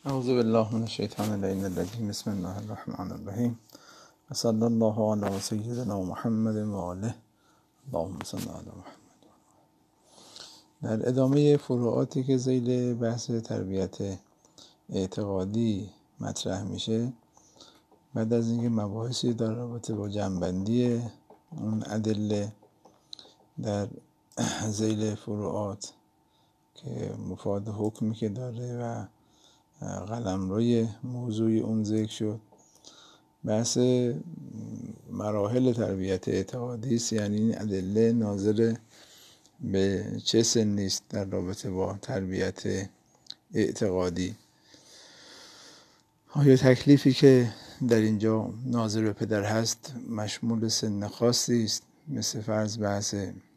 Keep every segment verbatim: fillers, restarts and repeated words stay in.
اعوذ بالله من الشیطان اللعین الرجیم. بسم الله الرحمن الرحیم. صلی الله علی سیدنا محمد و آله. اللهم صل علی محمد. در ادامه فروعاتی که ذیل بحث تربیت اعتقادی مطرح میشه، بعد از اینکه مباحثی در رابطه با جمع‌بندی اون ادله در ذیل فروعات که مفاد حکمی که داره و قلمروی موضوع اون ذکر شد، بحث مراحل تربیت اعتقادی است، یعنی این ادله ناظر به چه سنی است در رابطه با تربیت اعتقادی. آیا تکلیفی که در اینجا ناظر به پدر هست مشمول سن خاصی است، مثل فرض بحث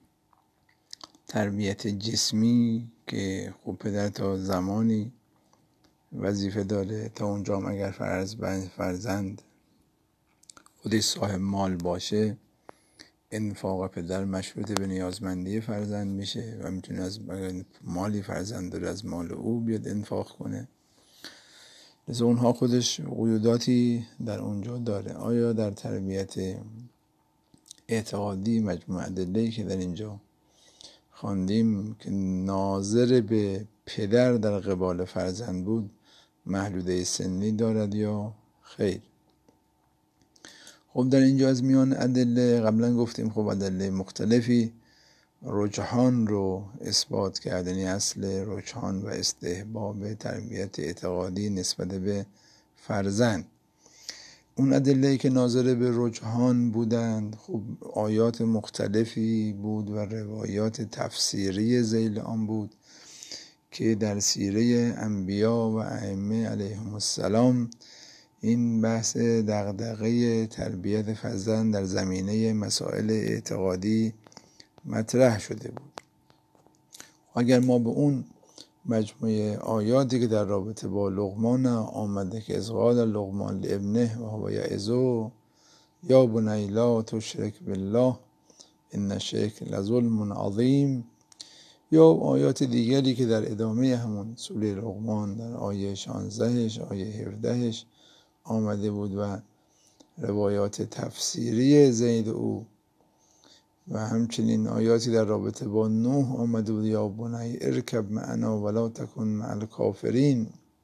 تربیت جسمی که خب پدر تا زمانی وظیفه داره تا اونجا اگر فرض فرزند خودش صاحب مال باشه، انفاق پدر مشروط به نیازمندی فرزند میشه و میتونه از مالی فرزند داره از مال او بیاد انفاق کنه. لذا اونها خودش قیوداتی در اونجا داره. آیا در تربیت اعتقادی مجموع ادله‌ای که در اینجا خواندیم که ناظر به پدر در قبال فرزند بود محدوده سنی دارد یا خیر؟ خب در اینجا از میان ادله قبلا گفتیم خب ادله مختلفی رجحان رو اثبات کرد، یعنی اصل رجحان و استحباب تربیت اعتقادی نسبت به فرزند. اون ادله‌ای که ناظر به رجحان بودند خب آیات مختلفی بود و روایات تفسیری ذیل آن بود که در سیره انبیا و ائمه علیهم السلام این بحث دغدغه تربیت فرزند در زمینه مسائل اعتقادی مطرح شده بود. اگر ما به اون مجموعه آیاتی که در رابطه با لقمان آمده که از قال لقمان لابنه و هو یعظه یا بنی لا تشرک بالله ان الشرک لظلم عظیم، یا آیات دیگری که در ادامه همون سوره لقمان در آیه شانزده آیه هفده آمده بود و روایات تفسیری ذیل او و همچنین آیاتی در رابطه با نوح آمده بود یا بنی ارکب معنا ولا تکن مع الکافرین،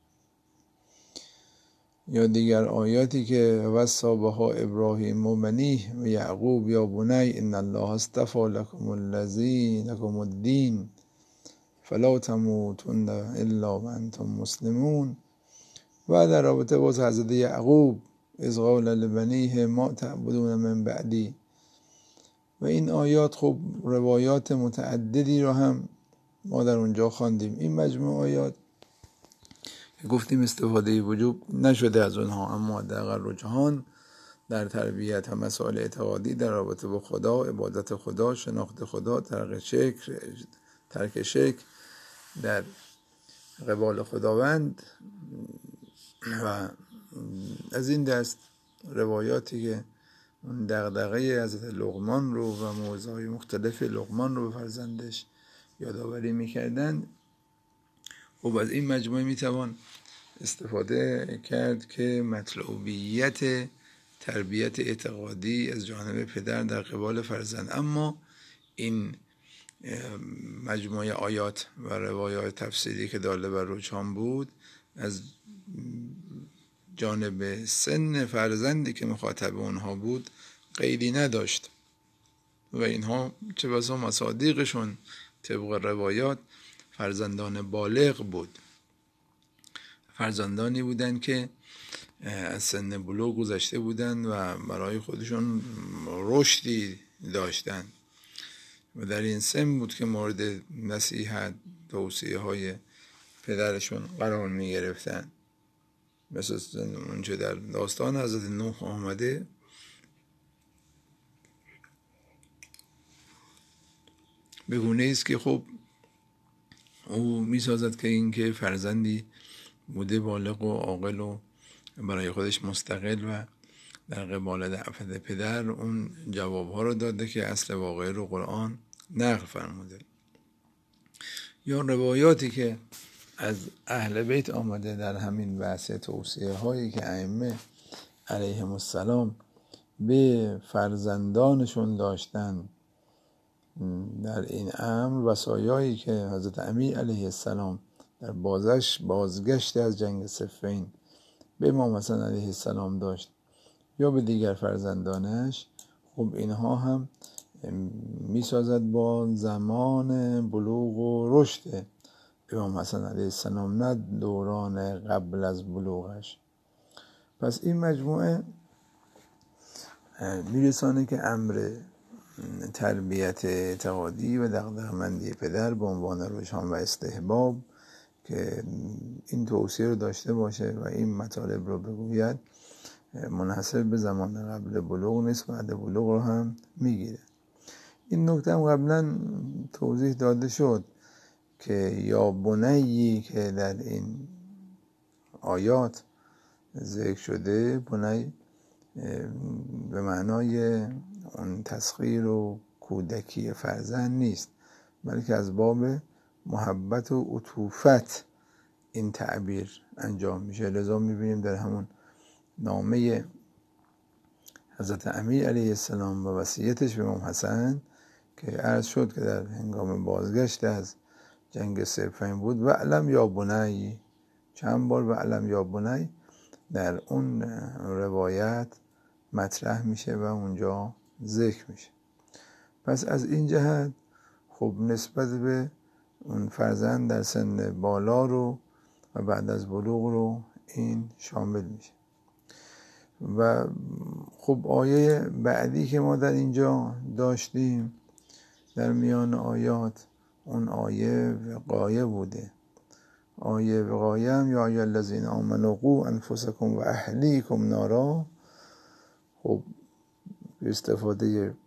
یا دیگر آیاتی که وصی بها ابراهیم و بنیه و یعقوب یا بنی ان الله اصطفى لكم الذی لكم الدین فلا تموتن الا وانتم مسلمون، و در رابطه با حضرت یعقوب اذ قال لبنیه ما تعبدون من بعدی. و این آیات خب روایات متعددی رو هم ما در اونجا خواندیم. این مجموع آیات گفتیم استفاده وجوب نشده از اونها، اما در رجحان در تربیت و مسائل اعتقادی در رابطه با خدا، عبادت خدا، شناخت خدا، ترک شرک ترک شرک در قبال خداوند و از این دست روایاتی که اون دغدغه حضرت لقمان رو و موضوعی مختلف لقمان رو به فرزندش یادآوری میکردن، خب از این مجموعه میتوان استفاده کرد که مطلوبیت تربیت اعتقادی از جانب پدر در قبال فرزند. اما این مجموعه آیات و روایات تفسیری که داله بر رجحان بود از جانب سن فرزندی که مخاطب اونها بود قیدی نداشت و اینها چه بسا مصادیقشون طبق روایات فرزندان بالغ بود، فرزندانی بودند که از سن بلوغ گذشته بودند و برای خودشون رشدی داشتند و در این سن بود که مورد نصیحت توصیه های پدرشون قرار می گرفتن. مثل اونچه در داستان حضرت نوح آمده به گونه است که خب او می سازد که این که فرزندی بوده بالغ و عاقل و برای خودش مستقل و در قبال دعوت پدر اون جوابها رو داده که اصل واقعی رو قرآن نقل فرموده. یا روایاتی که از اهل بیت آمده در همین بحث توصیه هایی که ائمه علیهم السلام به فرزندانشون داشتن در این امر، وصایایی که حضرت امیر علیه السلام در بازش بازگشت از جنگ صفین به امام حسن علیه السلام داشت یا به دیگر فرزندانش، خب اینها هم میسازد با زمان بلوغ و رشد امام حسن علیه السلام، نه دوران قبل از بلوغش. پس این مجموعه میرسانه که امر تربیت اعتقادی و دغدغه‌مندی پدر به عنوان رجحان و استحباب که این توصیه رو داشته باشه و این مطالب رو بگوید منحصر به زمان قبل بلوغ نیست، بعد بلوغ رو هم میگیره. این نکته هم قبلا توضیح داده شد که یا بنیی که در این آیات ذکر شده، بنی به معنای اون تسخیر و کودکی فرزند نیست، بلکه از باب محبت و عطوفت این تعبیر انجام میشه. لذا میبینیم در همون نامه حضرت امیر علیه السلام و وصیتش به امام حسن که عرض شد که در هنگام بازگشت از جنگ صفین بود، و علم یا بنی، چند بار و علم یا بنی در اون روایت مطرح میشه و اونجا ذکر میشه. پس از این جهت خب نسبت به اون فرزند در سن بالا رو و بعد از بلوغ رو این شامل میشه. و خب آیه بعدی که ما در اینجا داشتیم در میان آیات، اون آیه وقایه بوده. آیه وقایه هم یا آیه الذین آمنوا قوا انفسکم و اهلیکم نارا، خب استفاده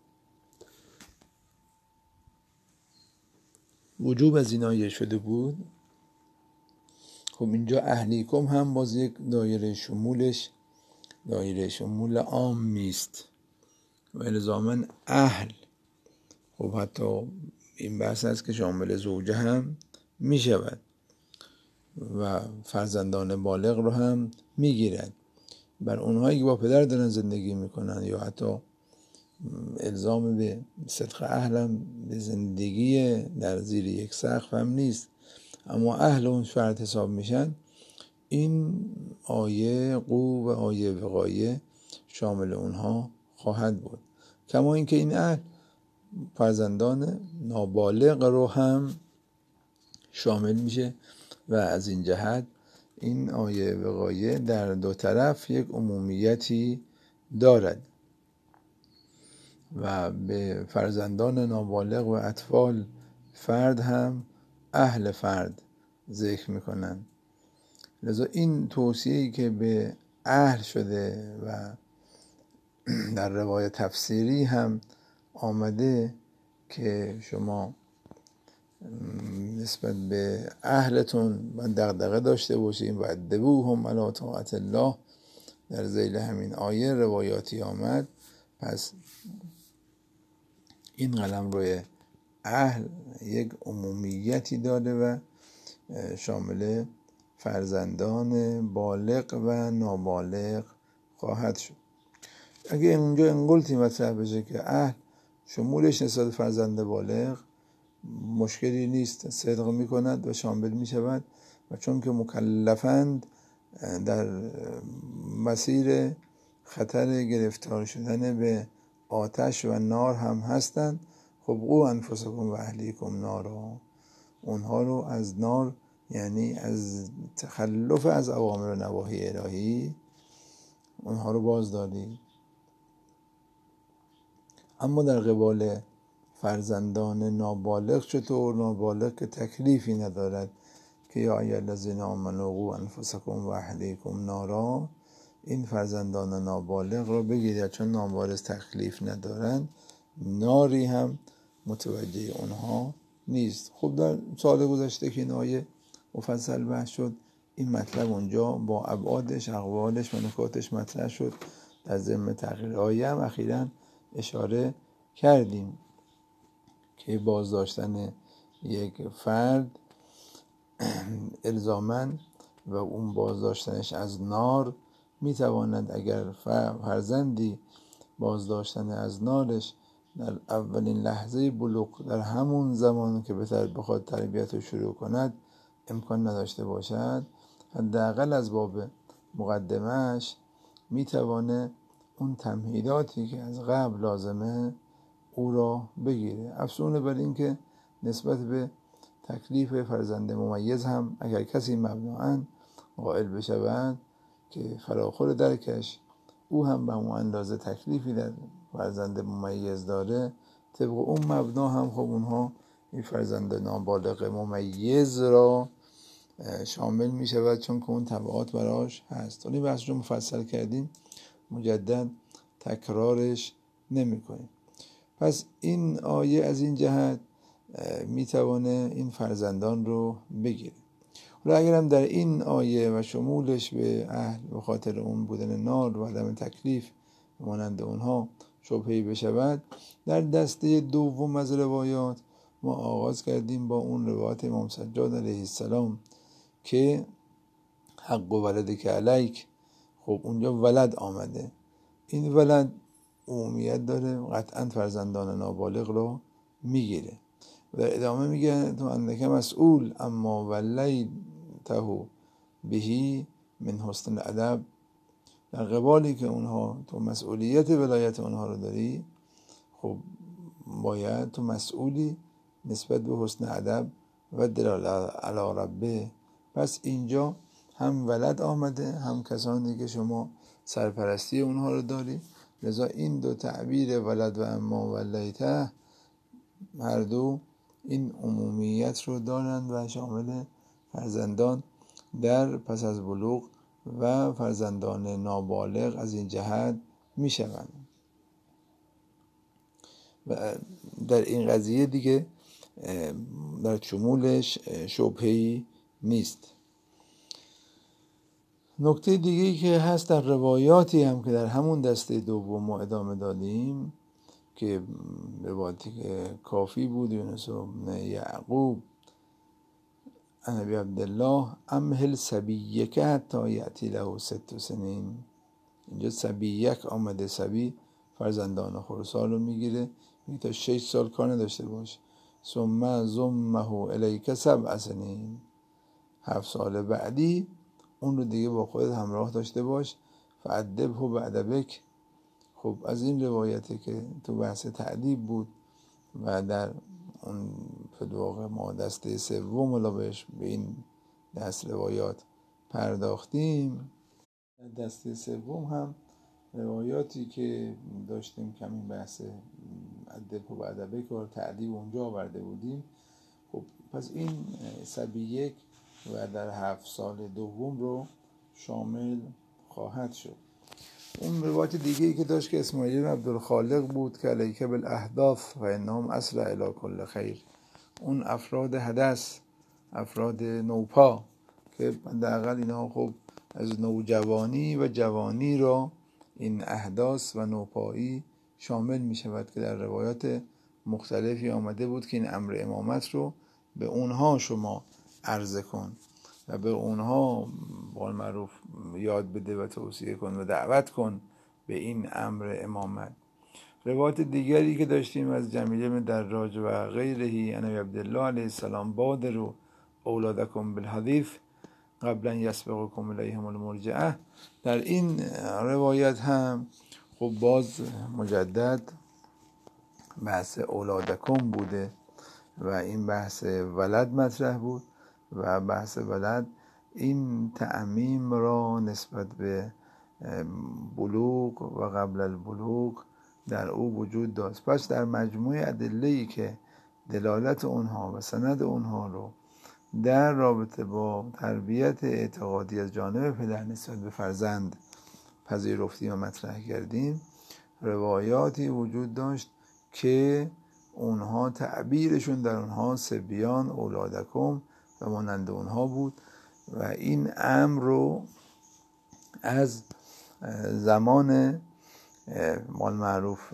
وجوب از این آیه شده بود. خب اینجا اهلیکم هم باز یک دایره شمولش دایره شمول عام نیست و الزاماً اهل، خب حتی این بحث هست که شامل زوجه هم می شود و فرزندان بالغ رو هم می گیرد. بر اونهایی که با پدر دارن زندگی میکنن یا حتی الزام به صدق اهل هم به زندگی در زیر یک سقف هم نیست، اما اهل اون فرد حساب میشن. این آیه قو و آیه وقایه شامل اونها خواهد بود. کما اینکه این اهل فرزندان نابالغ رو هم شامل میشه و از این جهت این آیه وقایه در دو طرف یک عمومیتی دارد و به فرزندان نابالغ و اطفال فرد هم اهل فرد ذکر میکنن. لذا این توصیه‌ای که به اهل شده و در روایت تفسیری هم آمده که شما نسبت به اهلتون و دغدغه داشته باشید و ادبوهم علی طاعت الله، در ذیل همین آیه روایاتی آمد. پس این قلمرو اهل یک عمومیتی داده و شامل فرزندان بالغ و نابالغ خواهد شد. اگه اینجا انقلتی مطرح بشه که اهل شمولش نسبت فرزند بالغ، مشکلی نیست، صدق میکند و شامل میشود و چون که مکلفند در مسیر خطر گرفتار شدن به آتش و نار هم هستند. خب قو انفسکم و اهلیکم نارا، اونها رو از نار، یعنی از تخلف از اوامر و نواهی الهی، اونها رو باز دادید. اما در قبال فرزندان نابالغ چطور؟ نابالغ که تکلیفی ندارد که یا ایها الذین آمنوا قوا انفسکم و اهلیکم نارا، این فرزندان نابالغ رو بگیرید چون نابالغ تکلیف ندارند، ناری هم متوجه اونها نیست. خب در سال گذشته که این آیه مفصل بحث شد، این مطلب اونجا با ابعادش، اقوالش و نکاتش مطرح شد. در ضمن تغییر آیه هم اخیراً اشاره کردیم که بازداشتن یک فرد الزاماً و اون بازداشتنش از نار میتواند، اگر فرزندی بازداشتن از نارش در اولین لحظه بلوغ، در همون زمان که بهتر بخواد تربیت رو شروع کند امکان نداشته باشد، حداقل از باب مقدمهش میتوانه اون تمهیداتی که از قبل لازمه او را بگیره. افزون بر این که نسبت به تکلیف فرزند ممیز هم اگر کسی مبناً قائل بشود که فراخور درکش او هم به همون اندازه تکلیفی در فرزند ممیز داره، طبق اون مبنا هم خب اونها این فرزند نابالغ ممیز را شامل می شود، چون که اون تبعات براش هست. این بحث رو مفصل کردیم، مجدد تکرارش نمی کنیم. پس این آیه از این جهت می توانه این فرزندان رو بگیره. و اگرم در این آیه و شمولش به اهل به خاطر اون بودن نار و عدم تکلیف مانند اونها شبهه‌ای بشود، در دسته دوم از روایات ما آغاز کردیم با اون روایت امام سجاد علیه السلام که حق و ولد که علیک. خب اونجا ولد آمده، این ولد عمومیت داره، قطعا فرزندان نابالغ رو میگیره. و در ادامه میگه تو اندک مسئول اما ولیته بهی من حسن الادب، در قبالی که اونها تو مسئولیت ولایت اونها رو داری، خب باید تو مسئولی نسبت به حسن ادب و دلالت علی ربه. پس اینجا هم ولد آمده، هم کسانی که شما سرپرستی اونها رو داری، لذا این دو تعبیر ولد و اما ولیته هر دو این عمومیت رو دارند و شامل فرزندان در پس از بلوغ و فرزندان نابالغ از این جهت می شوند. و در این قضیه دیگه در شمولش شبهه‌ای نیست. نکته دیگه‌ای که هست در روایاتی هم که در همون دسته دوم ما ادامه دادیم که روایتی که کافی بود، یونس بن یعقوب نبی عبدالله امهل سبیک حتی یأتی له ست سنین. اینجا سبیک آمده، سبی فرزندان خردسال رو میگیره، میگه تا شش سال کار نداشته باش. ثم ضمه الیک سبع سنین، هفت سال بعدی اون رو دیگه با خودت همراه داشته باش. فأدبه بأدبک. خب از این روایتی که تو بحث تعدیب بود و در اون فدواقع ما دسته سوم رو بهش به این دست روایات پرداختیم. دسته سوم هم روایاتی که داشتیم که این بحث ادب و بعدبه که تعدیب اونجا آورده بودیم. خب پس این سبیک و در هفت سال دوم رو شامل خواهد شد. اون روایت دیگه ای که داشت که اسماعیل بن عبدالخالق بود که علیک بالاحداث و انهم اسرع الی کل خیر، اون افراد حدث، افراد نوپا که حداقل اینها خب از نوجوانی و جوانی را این احداث و نوپایی شامل می شود که در روایات مختلفی آمده بود که این امر امامت رو به اونها شما عرضه کن و به اونها با معروف یاد بده و توصیه کن و دعوت کن به این امر امامت. روایت دیگری که داشتیم از جمیله بن دراج و غیرهی ان عبدالله علیه السلام بادروا اولادکم بالحدیث قبلا یسبقکم الیهم المرجعه، در این روایت هم خب باز مجدد بحث اولادکم بوده و این بحث ولد مطرح بود و بحث ولد این تعمیم را نسبت به بلوغ و قبل البلوغ در او وجود داشت. پس در مجموع ادله‌ای که دلالت اونها و سند اونها رو در رابطه با تربیت اعتقادی از جانب پدر نسبت به فرزند پذیرفتیم و مطرح کردیم، روایاتی وجود داشت که اونها تعبیرشون در اونها سبیان اولادکم و مانند اونها بود و این امر رو از زمان مال معروف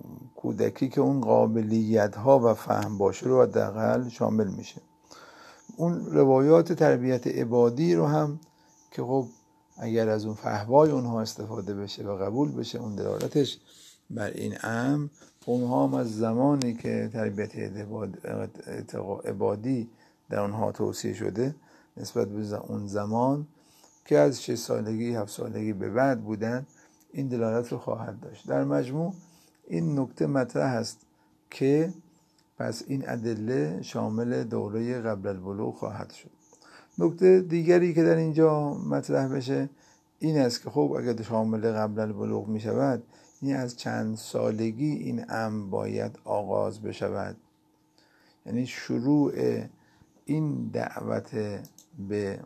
کودکی که اون قابلیت ها و فهم باشه رو حداقل شامل میشه. اون روایات تربیت عبادی رو هم که خب اگر از اون فحوای اونها استفاده بشه و قبول بشه اون دلالتش بر این امر، اونها هم از زمانی که تربیت عبادی در اونها توصیه شده نسبت به اون زمان که از شش سالگی هفت سالگی به بعد بودن این دلالت رو خواهد داشت. در مجموع این نکته مطرح است که پس این ادله شامل دوره قبل البلوغ خواهد شد. نکته دیگری که در اینجا مطرح بشه این است که خب اگر شامل قبل البلوغ می شود، این از چند سالگی این امر باید آغاز بشود؟ یعنی شروع این دعوت به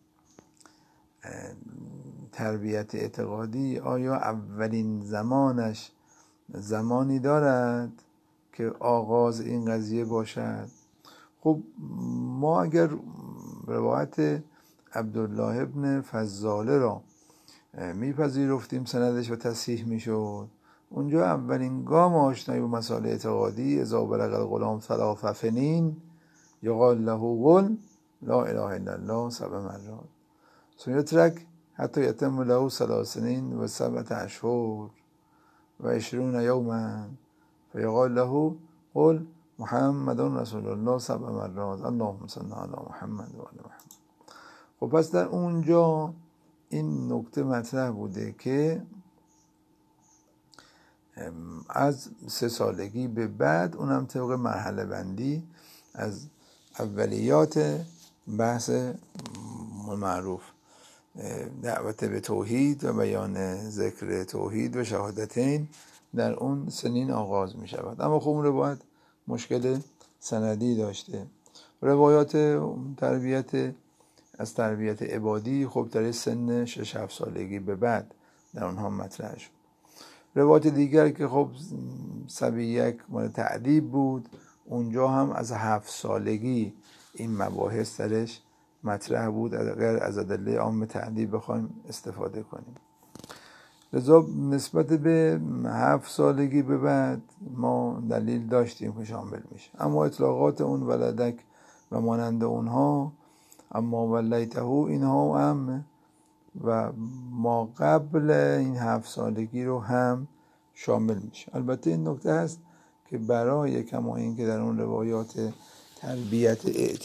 تربیت اعتقادی آیا اولین زمانش زمانی دارد که آغاز این قضیه باشد؟ خب ما اگر روایت عبدالله ابن فضاله را میپذیرفتیم سندش و تصحیح میشد، اونجا اولین گام آشنایی با مسائل اعتقادی اذا بلغ الغلام ثلاث سنین یقال له قل لا اله الا الله سبع مرات ثم یترک حتی یتم له ثلاث سنین و سبعة اشهر و عشرون یوما فیقال له قل محمد رسول الله سبع مرات اللهم صل علی محمد و آل محمد. خب پس در اونجا این نکته مطرح بوده که از سه سالگی به بعد اونم طبق مرحله بندی از اولیات بحث معروف دعوت به توحید و بیان ذکر توحید و شهادتین در اون سنین آغاز می شود. اما خب اون روایت مشکل سندی داشته. روایات تربیت از تربیت عبادی خب در سن شش هفت سالگی به بعد در اونها مطرح شد. روایت دیگر که خب سبیک مال تعدیب بود، اونجا هم از هفت سالگی این مباحث درش مطرح بود اگر از ادله عام تعدیب بخوایم استفاده کنیم. لذا نسبت به هفت سالگی به بعد ما دلیل داشتیم که شامل میشه، اما اطلاقات اون ولدک و مانند اونها اما ولیته اینها هم و ما قبل این هفت سالگی رو هم شامل میشه. البته این نکته هست که برای کما این که در اون روایات تربیت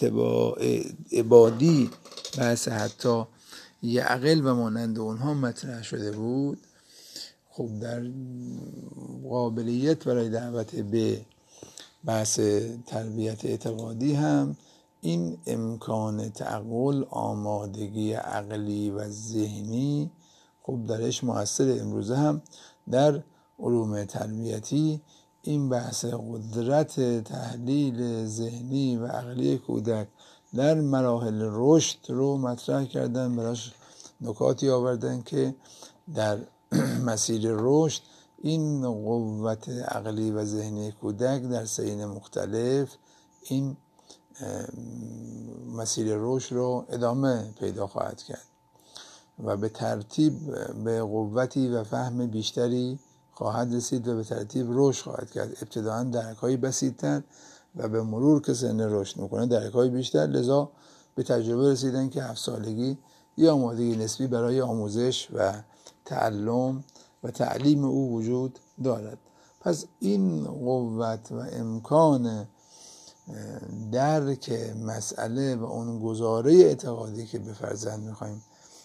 عبادی بحث حتی یعقل و مانند اونها مطرح شده بود، خب در قابلیت برای دعوت به بحث تربیت اعتقادی هم این امکان تعقل، آمادگی عقلی و ذهنی خب درش مؤثر. امروزه هم در علوم تربیتی این بحث قدرت تحلیل ذهنی و عقلی کودک در مراحل رشد رو مطرح کردن، براش نکاتی آوردن که در مسیر رشد این قوت عقلی و ذهنی کودک در سنین مختلف این مسیر رشد رو ادامه پیدا خواهد کرد و به ترتیب به قوتی و فهم بیشتری خواهد رسید و به ترتیب رشد خواهد کرد. ابتداعاً درک‌های بسیط‌تر و به مرور که سن رشد میکنه درک‌های بیشتر. لذا به تجربه رسیدن که هفت سالگی یا آمادگی نسبی برای آموزش و تعلم و تعلیم او وجود دارد. پس این قوت و امکان درک مسئله و اون گزاره اعتقادی که به فرزند میخوایم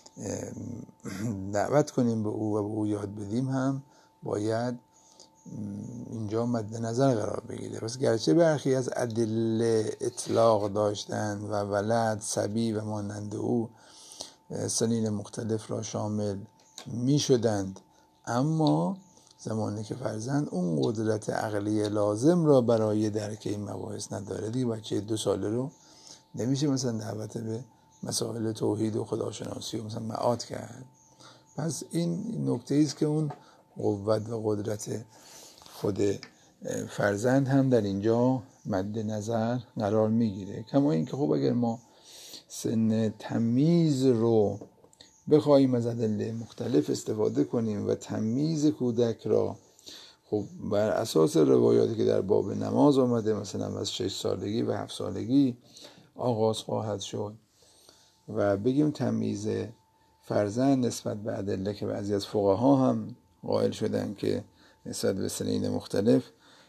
دعوت کنیم به او و به او یاد بدیم هم باید اینجا مد نظر قرار بگیره. پس گرچه برخی از ادله اطلاق داشتند و ولد، صبی و مانند او سنین مختلف را شامل می شدند، اما زمانی که فرزند اون قدرت عقلی لازم را برای درک این مباحث نداره، دیگه بچه دو ساله رو نمیشه مثلا دعوت به مسائل توحید و خداشناسی و مثلا معاد کرد. پس این نکته ایست که اون قوت و قدرت خود فرزند هم در اینجا مد نظر قرار میگیره. کما این که خب اگر ما سن تمیز رو بخوایم از ادله مختلف استفاده کنیم و تمیز کودک را خب بر اساس روایاتی که در باب نماز آمده مثلا از شش سالگی و هفت سالگی آغاز خواهد شد و بگیم تمییز فرزند نسبت به ادله که بعضی از فقها هم قائل شدن که نسبت به سنین مختلف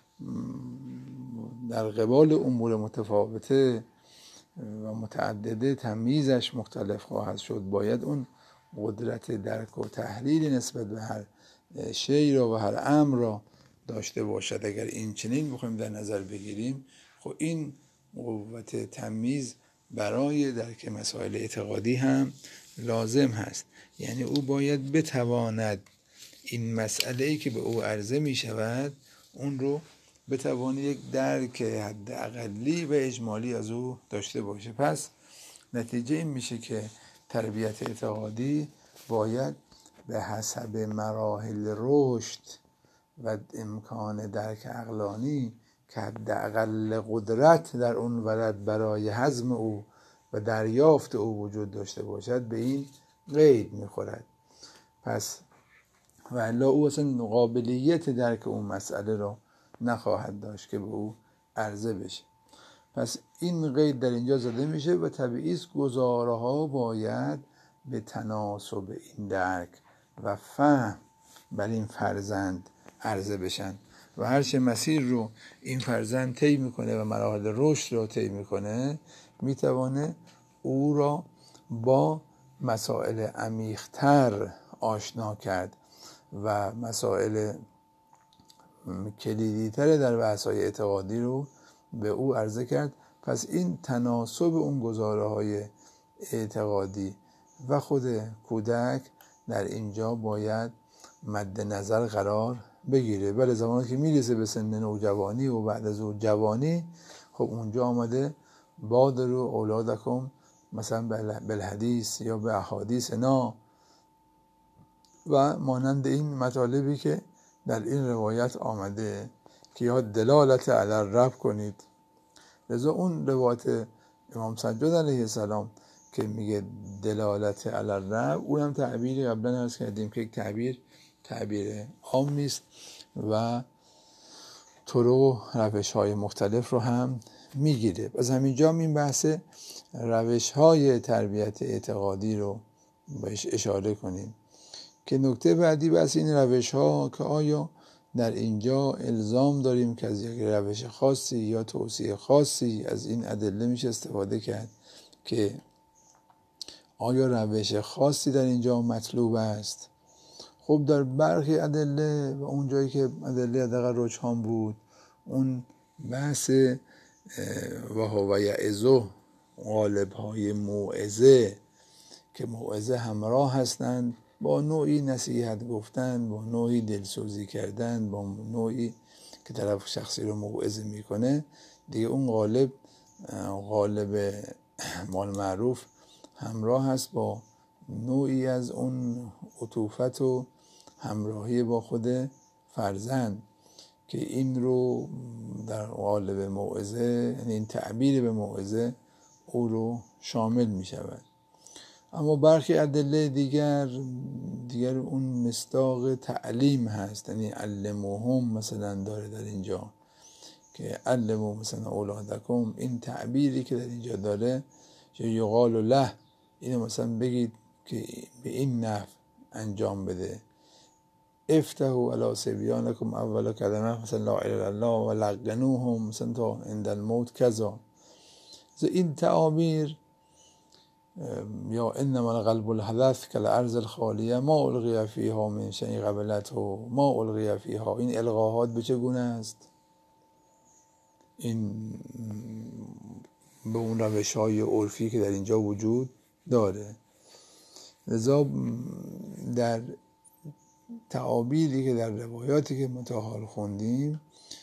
در قبال امور متفاوته و متعدده تمییزش مختلف خواهد شد، باید اون قدرت درک و تحلیل نسبت به هر شی را و هر امر را داشته باشد. اگر این چنین بخوایم در نظر بگیریم، خب این قوت تمییز برای درک مسائل اعتقادی هم لازم هست. یعنی او باید بتواند این مسئله‌ای که به او عرضه می شود اون رو بتواند یک درک حداقلی و اجمالی از او داشته باشه. پس نتیجه این میشه که تربیت اعتقادی باید به حسب مراحل رشد و امکان درک عقلانی که حداقل قدرت در اون ولد برای هضم او و دریافت او وجود داشته باشد به این قید میخورد. پس و الا او اصلا قابلیت درک اون مسئله را نخواهد داشت که به او عرضه بشه. پس این قید در اینجا زده میشه و طبیعی است گزاره ها باید به تناسب این درک و فهم بر این فرزند عرضه بشن و هرچه مسیر رو این فرزند طی میکنه و مراحل رشد رو طی میکنه، میتوانه او را با مسائل عمیق‌تر آشنا کرد و مسائل کلیدی‌تر در بحث‌های اعتقادی رو به او عرضه کرد. پس این تناسب اون گزاره‌های اعتقادی و خود کودک در اینجا باید مد نظر قرار بگیره. ولی زمانی که میرسه به سن نوجوانی و بعد از اون جوانی، خب اونجا آمده بادروا اولادکم مثلا بالحدیث یا به احادیث نا و مانند این مطالبی که در این روایت آمده که یا دلالت علی الرب کنید. لذا اون روایت امام سجاد علیه السلام که میگه دلالت علی الرب، اونم تعبیری قبلا عرض کردیم که یک تعبیر تعبیر عام نیست و طرق و روش های مختلف رو هم میگیره. از همینجا این بحث روش های تربیت اعتقادی رو بهش اشاره کنیم که نکته بعدی بحث این روش ها که آیا در اینجا الزام داریم که از یک روش خاصی یا توصیه خاصی از این ادله میشه استفاده کرد، که آیا روش خاصی در اینجا مطلوب است. خب در برخی ادله و اون جایی که ادله حداقل رجحان بود، اون بحث و هو یعظه غالب های موعظه که موعظه همراه هستند با نوعی نصیحت گفتن، با نوعی دلسوزی کردن، با نوعی که طرف شخصی رو موعظه میکنه، دیگه اون غالب غالب مال معروف همراه هست با نوعی از اون عطوفت و همراهی با خود فرزند که این رو در غالب موعظه، یعنی این تعبیر به موعظه او رو شامل می شود. اما برخی ادله دیگر دیگر اون مصداق تعلیم هست، یعنی علموهم مثلا داره در اینجا که علمو مثلا اولادکم، این تعبیری که در اینجا داره که یقال له، اینو مثلا بگید که به این نحو انجام بده، افتحوا علی صبیانکم اول کلمه مثلا لا اله الا الله و لقنوهم مثلا تا عند الموت کذا. این تعابیر یا انما القلب الحدث کالارض الخالیه ما القی فیها من شیء قبلته ما القی فیها، این القاهات به چگونه است؟ این به اون روش های عرفی که در اینجا وجود داره. لذا در تعابیری که در روایاتی که متحال خوندیم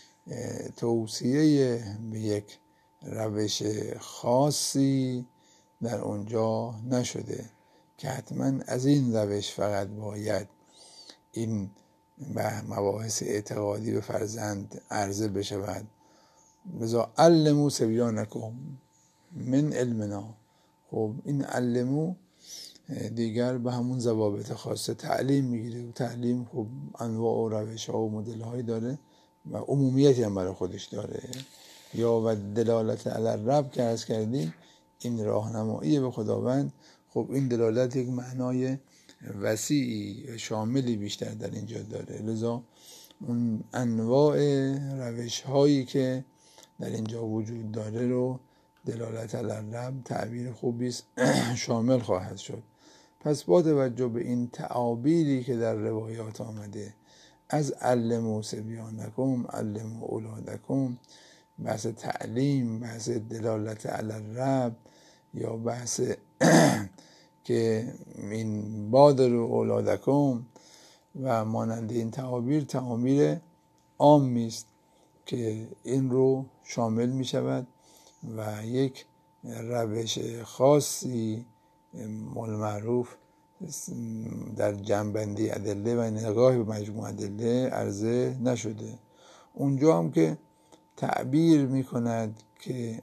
توصیه به یک روش خاصی در اونجا نشده که حتما از این روش فقط باید این مباحث اعتقادی به فرزند عرضه بشود. لذا علموا صبیانکم من علمنا، خب این علمو دیگر به همون ضوابط خاصه تعلیم میگیره و تعلیم خب انواع و روش ها و مدل هایی داره و عمومیتی هم برای خودش داره. یا و دلالت علی الرب که عرض کردیم، این راهنمایی به خداوند، خب این دلالت یک معنای وسیعی شاملی بیشتر در اینجا داره. لذا اون انواع روش هایی که در اینجا وجود داره رو دلالت علی الرب تعبیر خوبی شامل خواهد شد. پس با توجه به این تعابیری که در روایات آمده از علموا صبیانکم علموا اولادکم، بحث تعلیم، بحث دلالت علی الرب، یا بحث که این بادروا اولادکم و مانند این تعابیر تعابیر عامی است که این رو شامل می شود و یک روش خاصی معروف در جنبندی ادله و نگاه به مجموع ادله عرضه نشده. اونجا هم که تعبیر می کند که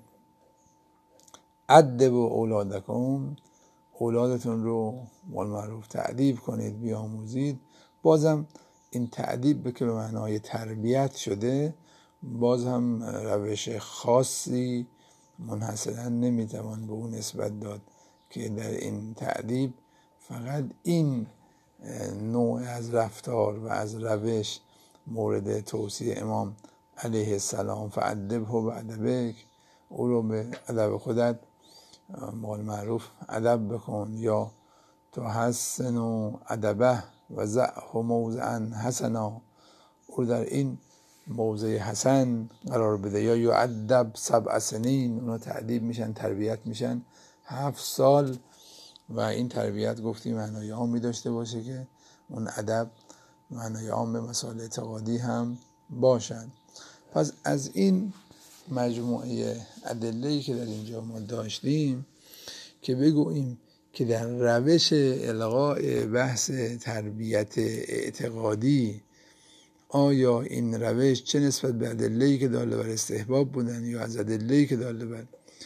ادبوا اولادکم، اولادتون رو معروف تعدیب کنید، بیاموزید، بازم این تعدیب که به معنای تربیت شده، باز هم روش خاصی منحصرا نمیتوان به اون نسبت داد که در این تعدیب فقط این نوع از رفتار و از روش مورد توصیه امام علیه السلام فأدبه بأدبک، او رو به ادب خودت مال معروف ادب بکن، یا تحسن ادبه و ضعه موضعا حسنا، او در این موضع حسن قرار بده، یا یعدب سبع سنین، اونا تعدیب میشن، تربیت میشن هفت سال. و این تربیت گفتی معنای عامی داشته باشه که اون ادب معنای عام مسائل اعتقادی هم باشد. پس از این مجموعه ادله‌ای که در اینجا ما داشتیم که بگوییم که در روش الغاء بحث تربیت اعتقادی آیا این روش چه نسبت به ادله‌ای که داله بر استحباب بودن یا از ادله‌ای که داله بر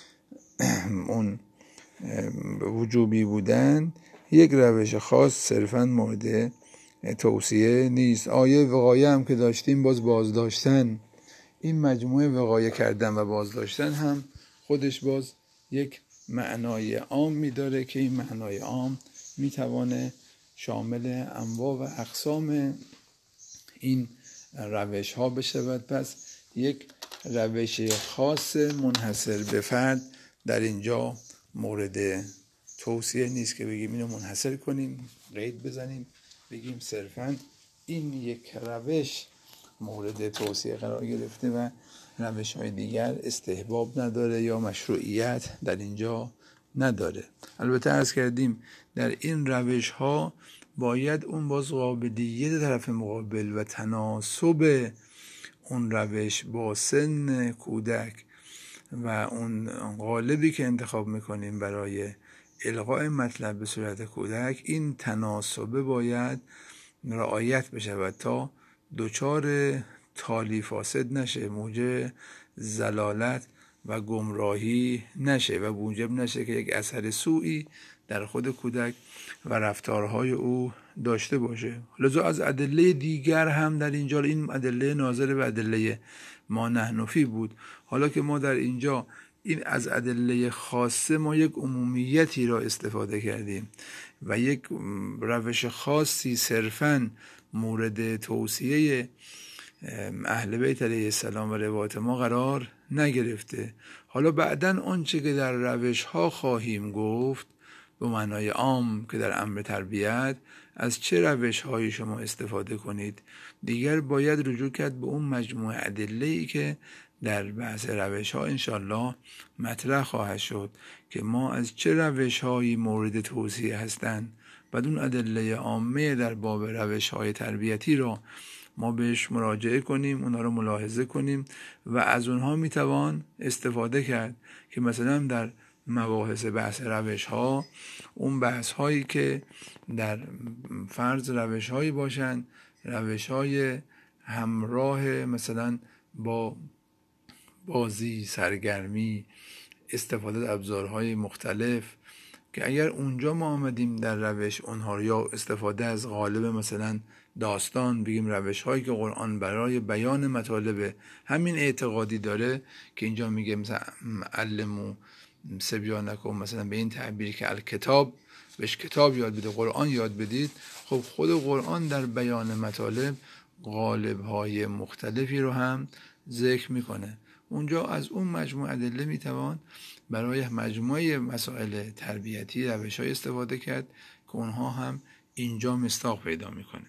اون وجوبی بودن، یک روش خاص صرفاً مورد توصیه نیست. آیه وقایه هم که داشتیم، باز بازداشتن، این مجموعه وقایه کردن و بازداشتن هم خودش باز یک معنای عام می داره که این معنای عام می توانه شامل انواع و اقسام این روش ها بشود. پس یک روش خاص منحصر به فرد در اینجا مورد توصیه نیست که بگیم اینو منحصر کنیم، قید بزنیم، بگیم صرفاً این یک روش مورد توصیه قرار گرفته و روش های دیگر استحباب نداره یا مشروعیت در اینجا نداره. البته عرض کردیم در این روش ها باید اون باز قابلیت طرف مقابل و تناسب اون روش با سن کودک و اون قالبی که انتخاب میکنیم برای القاء مطلب به صورت کودک، این تناسبه باید رعایت بشود تا دچار تالی فاسد نشه، موجب ضلالت و گمراهی نشه و موجب نشه که یک اثر سوئی در خود کودک و رفتارهای او داشته باشه. لذا از ادله دیگر هم در اینجا، این ادله ناظر به ادله ما نحنفی بود، حالا که ما در اینجا این از ادله خاصه ما یک عمومیتی را استفاده کردیم و یک روش خاصی صرفاً مورد توصیه اهل بیت علیه السلام و روایات ما قرار نگرفته. حالا بعداً آنچه که در روش ها خواهیم گفت به معنای عام که در امر تربیت از چه روش هایی شما استفاده کنید، دیگر باید رجوع کرد به اون مجموعه ادله‌ای که در بحث روش ها انشالله مطرح خواهد شد که ما از چه روش هایی مورد توصیه هستند. بعد اون ادله عامه در باب روش های تربیتی را ما بهش مراجعه کنیم، اونا رو ملاحظه کنیم و از اونها میتوان استفاده کرد که مثلا در مباحث بحث روش ها، اون بحث هایی که در فرض روش هایی باشند، روش های همراه مثلا با بازی، سرگرمی، استفاده از ابزارهای مختلف، که اگر اونجا ما آمدیم در روش اونها یا استفاده از قالب مثلا داستان، بگیم روش هایی که قرآن برای بیان مطالب همین اعتقادی داره که اینجا میگه مثلا علمو سبیانکم مثلا به این تعبیری که الکتاب بهش کتاب یاد بده، قرآن یاد بدید، خب خود قرآن در بیان مطالب قالب‌های مختلفی رو هم ذکر میکنه. اونجا از اون مجموعه ادله میتوان برای مجموعه مسائل تربیتی روش‌های استفاده کرد که اونها هم اینجا مصداق پیدا میکنه.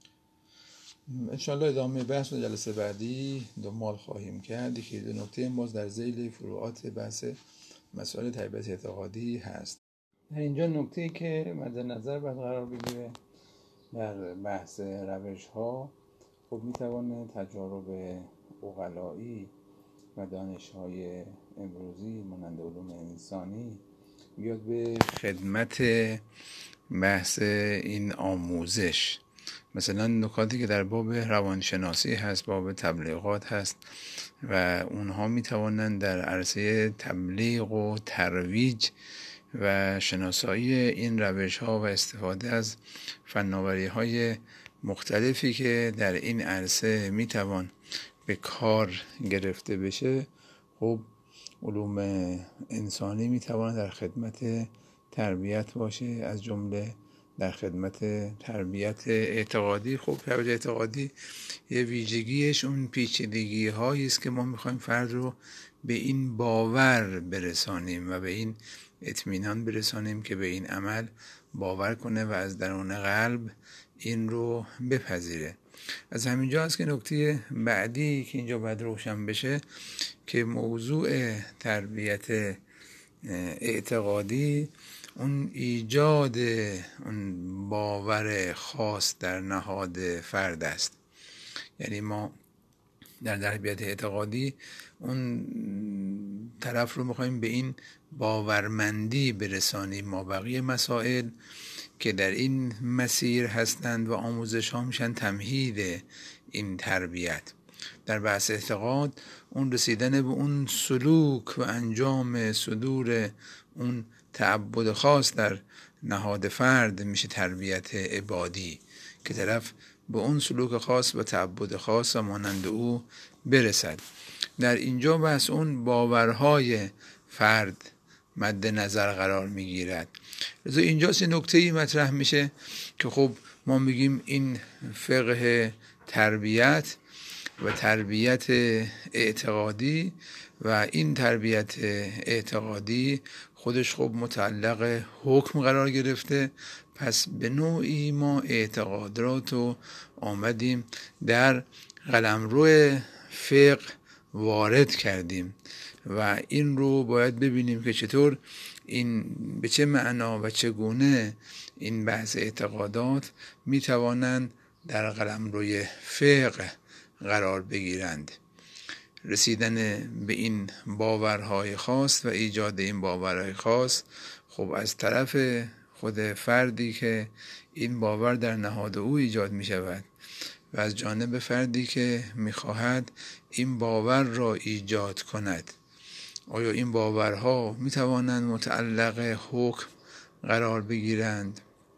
انشاءالله ادامه بحث و جلسه بعدی دنبال خواهیم کرد که دو نکته باز در ذیل فروعات بحث مسائل تربیت اعتقادی هست. در اینجا نکته‌ای که مد نظر باید قرار بگیره در بحث روش ها، خب میتوانه تجارب عقلایی و دانش های امروزی مانند علوم انسانی بیاد به خدمت بحث این آموزش. مثلا نکاتی که در باب روانشناسی هست، باب تبلیغات هست و اونها میتوانند در عرصه تبلیغ و ترویج و شناسایی این روش ها و استفاده از فناوری های مختلفی که در این عرصه میتوان به کار گرفته بشه، خب علوم انسانی میتوان در خدمت تربیت باشه، از جمله در خدمت تربیت اعتقادی. خب تربیت اعتقادی یه ویژگیش اون پیچیدگی هایی است که ما میخوایم فرد رو به این باور برسانیم و به این اطمینان برسانیم که به این عمل باور کنه و از درون قلب این رو بپذیره. از همینجا هست که نکته بعدی که اینجا باید روشن بشه که موضوع تربیت اعتقادی اون ایجاد اون باور خاص در نهاد فرد است. یعنی ما در تربیت اعتقادی اون طرف رو میخوایم به این باورمندی برسانیم. ما بقیه مسائل که در این مسیر هستند و آموزش ها میشن تمهید این تربیت. در بحث اعتقاد اون رسیدن به اون سلوک و انجام صدور اون تعبد خاص در نهاد فرد میشه تربیت عبادی که طرف به اون سلوک خاص و تعبد خاص و مانند او برسد. در اینجا بحث اون باورهای فرد مد نظر قرار میگیرد. لذا اینجاست این نکته‌ای مطرح میشه که خب ما میگیم این فقه تربیت و تربیت اعتقادی و این تربیت اعتقادی خودش خب متعلق حکم قرار گرفته. پس به نوعی ما اعتقادات رو آمدیم در قلمرو فقه وارد کردیم و این رو باید ببینیم که چطور این به چه معنا و چگونه این بحث اعتقادات میتوانند در قلمروی فقه قرار بگیرند. رسیدن به این باورهای خاص و ایجاد این باورهای خاص خب از طرف خود فردی که این باور در نهاد او ایجاد می شود و از جانب فردی که می خواهد این باور را ایجاد کند. آیا این باورها می توانند متعلق حکم قرار بگیرند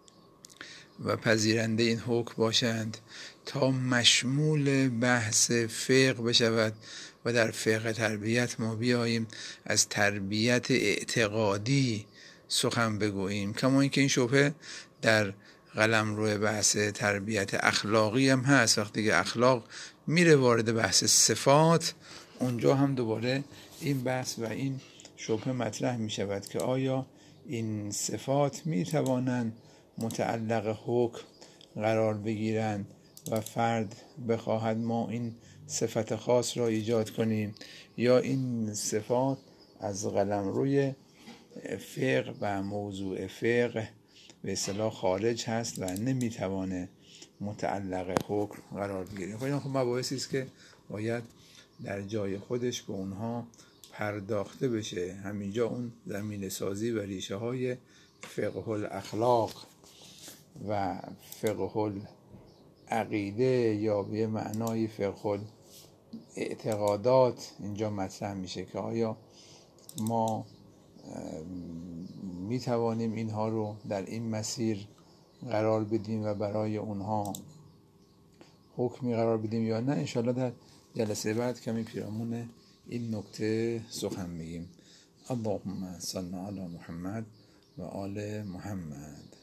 و پذیرنده این حکم باشند تا مشمول بحث فقه بشود و در فقه تربیت ما بیاییم از تربیت اعتقادی سخن بگوییم. کما اینکه این شبهه در قلمرو بحث تربیت اخلاقی هم هست. وقتی که اخلاق میره وارد بحث صفات، اونجا هم دوباره این بحث و این شبهه مطرح می شود که آیا این صفات می توانند متعلق حکم قرار بگیرند و فرد بخواهد ما این صفت خاص را ایجاد کنیم، یا این صفات از قلمروی فقه و موضوع فقه به اصطلاح خارج هست و نمیتوانه متعلق حکم قرار بگیره. خب این خب مباحثی است که باید در جای خودش به اونها پرداخته بشه. همینجا اون زمین سازی و ریشه های فقه الاخلاق و فقه العقیده یا به معنای فقه اعتقادات اینجا مطرح میشه که آیا ما می توانیم اینها رو در این مسیر قرار بدیم و برای اونها حکمی قرار بدیم یا نه. انشاءالله در جلسه بعد کمی پیرامون این نکته سخن میگیم. اللهم صل علی محمد و آل محمد.